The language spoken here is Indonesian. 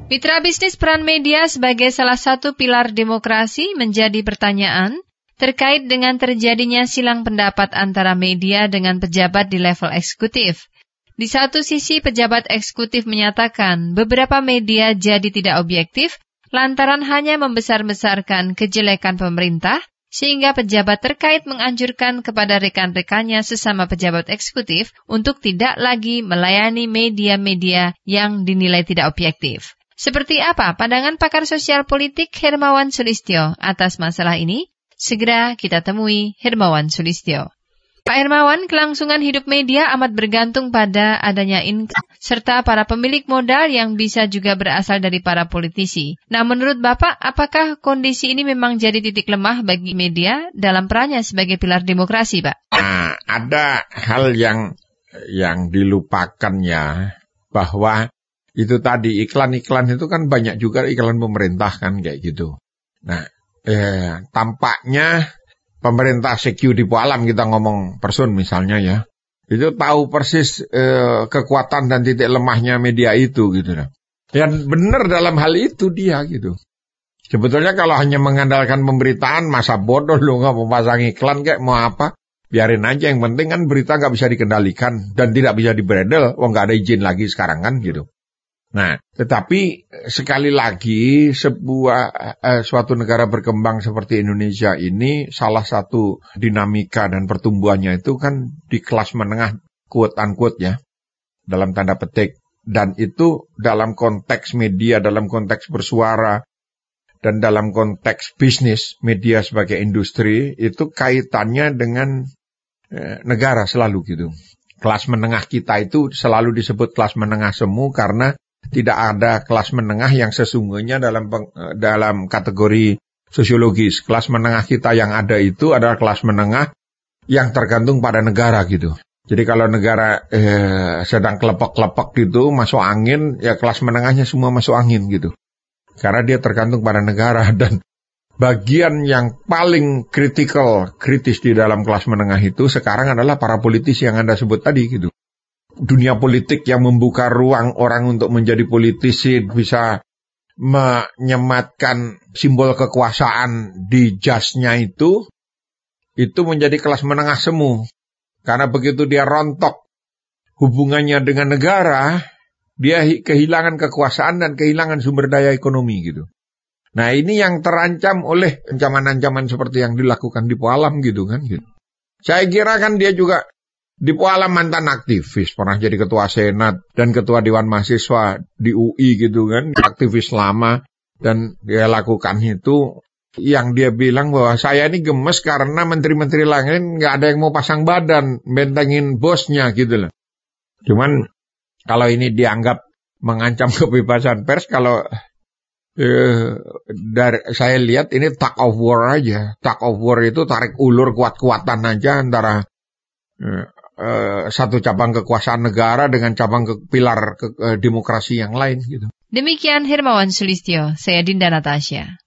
Mitra bisnis, peran media sebagai salah satu pilar demokrasi menjadi pertanyaan terkait dengan terjadinya silang pendapat antara media dengan pejabat di level eksekutif. Di satu sisi, pejabat eksekutif menyatakan beberapa media jadi tidak objektif lantaran hanya membesar-besarkan kejelekan pemerintah, sehingga pejabat terkait menganjurkan kepada rekan-rekannya sesama pejabat eksekutif untuk tidak lagi melayani media-media yang dinilai tidak objektif. Seperti apa pandangan pakar sosial politik Hermawan Sulistyo atas masalah ini? Segera kita temui Hermawan Sulistyo. Pak Hermawan, kelangsungan hidup media amat bergantung pada adanya income serta para pemilik modal yang bisa juga berasal dari para politisi. Nah, menurut Bapak, apakah kondisi ini memang jadi titik lemah bagi media dalam perannya sebagai pilar demokrasi, Pak? Nah, ada hal yang dilupakan ya, bahwa itu tadi iklan-iklan itu kan banyak juga iklan pemerintah kan kayak gitu. Nah, tampaknya pemerintah CQ di Pualam, kita ngomong person misalnya ya, itu tahu persis kekuatan dan titik lemahnya media itu gitu. Dan benar dalam hal itu dia gitu. Sebetulnya kalau hanya mengandalkan pemberitaan, masa bodoh lo nggak mau pasang iklan kayak mau apa, biarin aja. Yang penting kan berita nggak bisa dikendalikan dan tidak bisa dibredel, nggak ada izin lagi sekarang kan gitu. Nah, tetapi sekali lagi suatu negara berkembang seperti Indonesia ini salah satu dinamika dan pertumbuhannya itu kan di kelas menengah quote unquote ya, dalam tanda petik, dan itu dalam konteks media, dalam konteks bersuara dan dalam konteks bisnis media sebagai industri itu kaitannya dengan negara selalu gitu. Kelas menengah kita itu selalu disebut kelas menengah semu karena tidak ada kelas menengah yang sesungguhnya dalam kategori sosiologis. Kelas menengah kita yang ada itu adalah kelas menengah yang tergantung pada negara gitu. Jadi kalau negara sedang kelepek-kelepek gitu, masuk angin, ya kelas menengahnya semua masuk angin gitu. Karena dia tergantung pada negara. Dan bagian yang paling kritis di dalam kelas menengah itu sekarang adalah para politisi yang Anda sebut tadi gitu. Dunia politik yang membuka ruang orang untuk menjadi politisi, bisa menyematkan simbol kekuasaan di jasnya itu menjadi kelas menengah semu. Karena begitu dia rontok hubungannya dengan negara, dia kehilangan kekuasaan dan kehilangan sumber daya ekonomi gitu. Nah, ini yang terancam oleh ancaman-ancaman seperti yang dilakukan di Pualam gitu kan gitu. Saya kira kan dia juga di Pualam mantan aktivis, pernah jadi ketua senat dan ketua dewan mahasiswa di UI gitu kan, aktivis lama, dan dia lakukan itu. Yang dia bilang bahwa saya ini gemes karena menteri-menteri lain nggak ada yang mau pasang badan, bentengin bosnya gitu loh. Cuman kalau ini dianggap mengancam kebebasan pers, kalau dari saya lihat ini tug of war aja. Tug of war itu tarik ulur kuat-kuatan aja antara satu cabang kekuasaan negara dengan cabang pilar demokrasi yang lain gitu. Demikian Hermawan Sulistyo, saya Dinda Natasha.